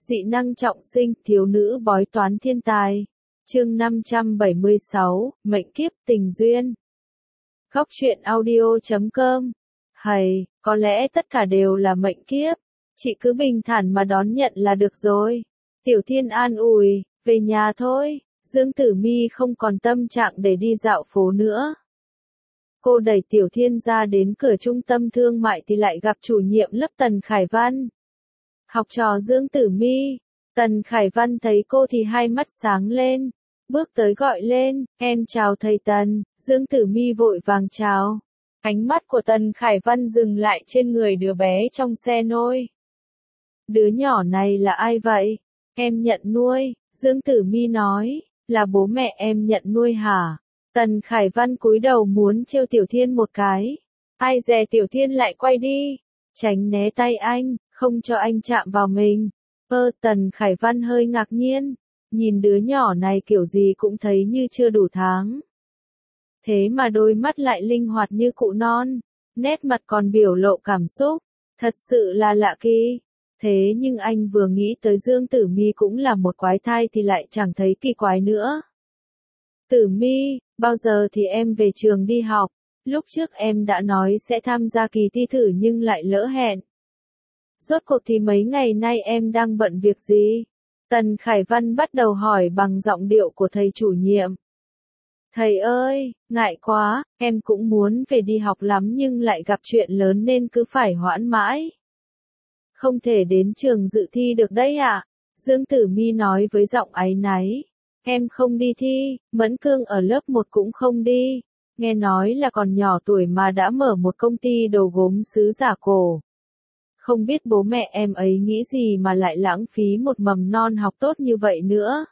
Dị năng trọng sinh, thiếu nữ bói toán thiên tài. Chương 576, mệnh kiếp tình duyên. Góc truyện audio.com. Hầy, có lẽ tất cả đều là mệnh kiếp. Chị cứ bình thản mà đón nhận là được rồi. Tiểu Thiên an ủi, về nhà thôi. Dương Tử Mi không còn tâm trạng để đi dạo phố nữa. Cô đẩy Tiểu Thiên ra đến cửa trung tâm thương mại thì lại gặp chủ nhiệm lớp Tần Khải Văn. Học trò Dương Tử Mi. Tần Khải Văn thấy cô thì hai mắt sáng lên, bước tới gọi lên, em chào thầy Tần. Dương Tử Mi vội vàng chào. Ánh mắt của Tần Khải Văn dừng lại trên người đứa bé trong xe nôi. Đứa nhỏ này là ai vậy? Em nhận nuôi, Dương Tử Mi nói, là bố mẹ em nhận nuôi hả? Tần Khải Văn cúi đầu muốn trêu Tiểu Thiên một cái. Ai dè Tiểu Thiên lại quay đi, tránh né tay anh, không cho anh chạm vào mình. Tần Khải Văn hơi ngạc nhiên, nhìn đứa nhỏ này kiểu gì cũng thấy như chưa đủ tháng. Thế mà đôi mắt lại linh hoạt như cụ non, nét mặt còn biểu lộ cảm xúc, thật sự là lạ kỳ. Thế nhưng anh vừa nghĩ tới Dương Tử Mi cũng là một quái thai thì lại chẳng thấy kỳ quái nữa. Tử Mi, bao giờ thì em về trường đi học? Lúc trước em đã nói sẽ tham gia kỳ thi thử nhưng lại lỡ hẹn. Rốt cuộc thì mấy ngày nay em đang bận việc gì? Tần Khải Văn bắt đầu hỏi bằng giọng điệu của thầy chủ nhiệm. Thầy ơi, ngại quá, em cũng muốn về đi học lắm nhưng lại gặp chuyện lớn nên cứ phải hoãn mãi. Không thể đến trường dự thi được đấy ạ. Dương Tử Mi nói với giọng áy náy. Em không đi thi, Mẫn Cương ở lớp 1 cũng không đi. Nghe nói là còn nhỏ tuổi mà đã mở một công ty đồ gốm sứ giả cổ. Không biết bố mẹ em ấy nghĩ gì mà lại lãng phí một mầm non học tốt như vậy nữa.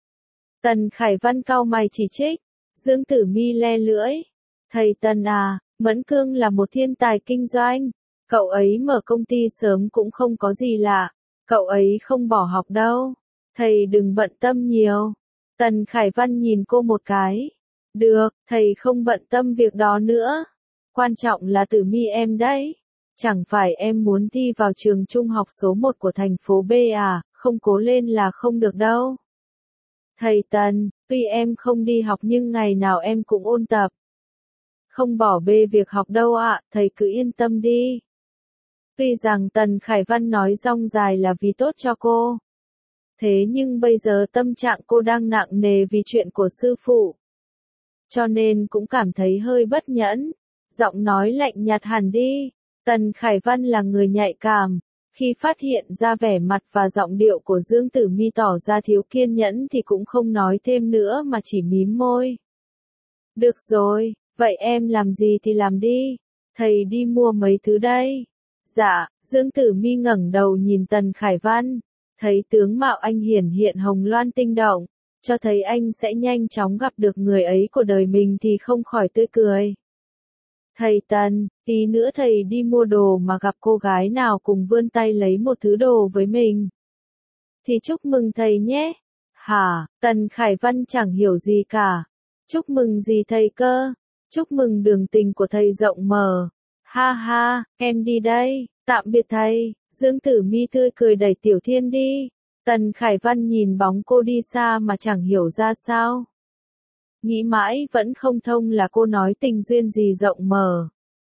Tần Khải Văn cau mày chỉ trích. Dương Tử Mi le lưỡi. Thầy Tần à, Mẫn Cương là một thiên tài kinh doanh. Cậu ấy mở công ty sớm cũng không có gì lạ. Cậu ấy không bỏ học đâu. Thầy đừng bận tâm nhiều. Tần Khải Văn nhìn cô một cái. Được, thầy không bận tâm việc đó nữa. Quan trọng là Tử Mi em đấy. Chẳng phải em muốn thi vào trường trung học số 1 của thành phố B à, không cố lên là không được đâu. Thầy Tần, tuy em không đi học nhưng ngày nào em cũng ôn tập. Không bỏ bê việc học đâu ạ, thầy cứ yên tâm đi. Tuy rằng Tần Khải Văn nói dong dài là vì tốt cho cô. Thế nhưng bây giờ tâm trạng cô đang nặng nề vì chuyện của sư phụ. Cho nên cũng cảm thấy hơi bất nhẫn. Giọng nói lạnh nhạt hẳn đi. Tần Khải Văn là người nhạy cảm. Khi phát hiện ra vẻ mặt và giọng điệu của Dương Tử Mi tỏ ra thiếu kiên nhẫn thì cũng không nói thêm nữa mà chỉ mím môi. Được rồi, vậy em làm gì thì làm đi. Thầy đi mua mấy thứ đây. Dạ, Dương Tử Mi ngẩng đầu nhìn Tần Khải Văn. Thấy tướng mạo anh hiển hiện hồng loan tinh động, cho thấy anh sẽ nhanh chóng gặp được người ấy của đời mình thì không khỏi tươi cười. Thầy Tần, tí nữa thầy đi mua đồ mà gặp cô gái nào cùng vươn tay lấy một thứ đồ với mình. Thì chúc mừng thầy nhé. Hả, Tần Khải Văn chẳng hiểu gì cả. Chúc mừng gì thầy cơ? Chúc mừng đường tình của thầy rộng mở. Ha ha, em đi đây, tạm biệt thầy. Dương Tử Mi tươi cười đẩy Tiểu Thiên đi. Tần Khải Văn nhìn bóng cô đi xa mà chẳng hiểu ra sao. Nghĩ mãi vẫn không thông là cô nói tình duyên gì rộng mở.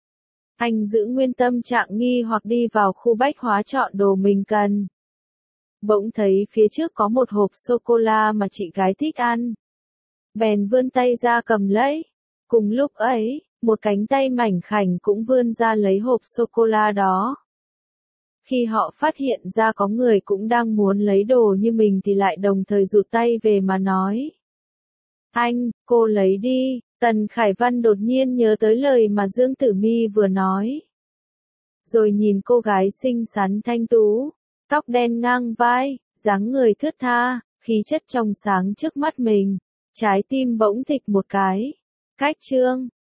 Anh giữ nguyên tâm trạng nghi hoặc đi vào khu bách hóa chọn đồ mình cần. Bỗng thấy phía trước có một hộp sô-cô-la mà chị gái thích ăn. Bèn vươn tay ra cầm lấy. Cùng lúc ấy, một cánh tay mảnh khảnh cũng vươn ra lấy hộp sô-cô-la đó. Khi họ phát hiện ra có người cũng đang muốn lấy đồ như mình thì lại đồng thời rụt tay về mà nói. Anh, cô lấy đi. Tần Khải Văn đột nhiên nhớ tới lời mà Dương Tử Mi vừa nói. Rồi nhìn cô gái xinh xắn thanh tú, tóc đen ngang vai, dáng người thướt tha, khí chất trong sáng trước mắt mình. Trái tim bỗng thịch một cái. Cách chương.